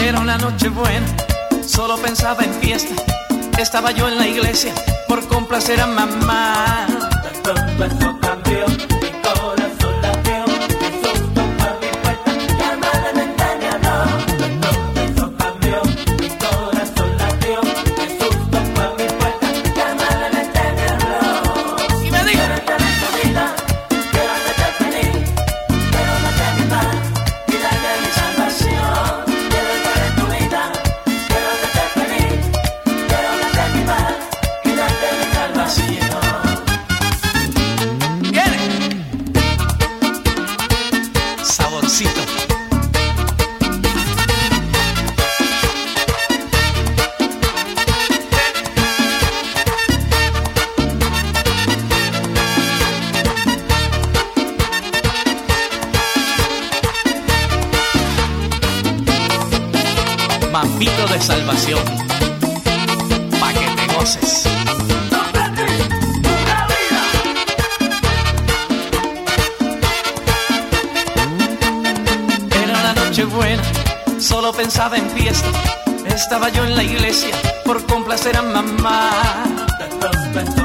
Era una noche buena, solo pensaba en fiesta. Estaba yo en la iglesia por complacer a mamá. Todo cambió, mi corazón latió, Jesús tocó mi puerta, la madre me habló. Todo cambió, mi corazón latió, Jesús tocó mi puerta, la madre me habló. Y me dijo: quiero entrar en tu vida, quiero hacerte feliz, quiero darte mi paz y darte mi salvación. Quiero entrar en tu vida, quiero hacerte feliz, quiero darte mi paz y darte mi salvación. Saborcito. Mambito de salvación, pa' que te goces. Buena, solo pensaba en fiesta. Estaba yo en la iglesia por complacer a mamá.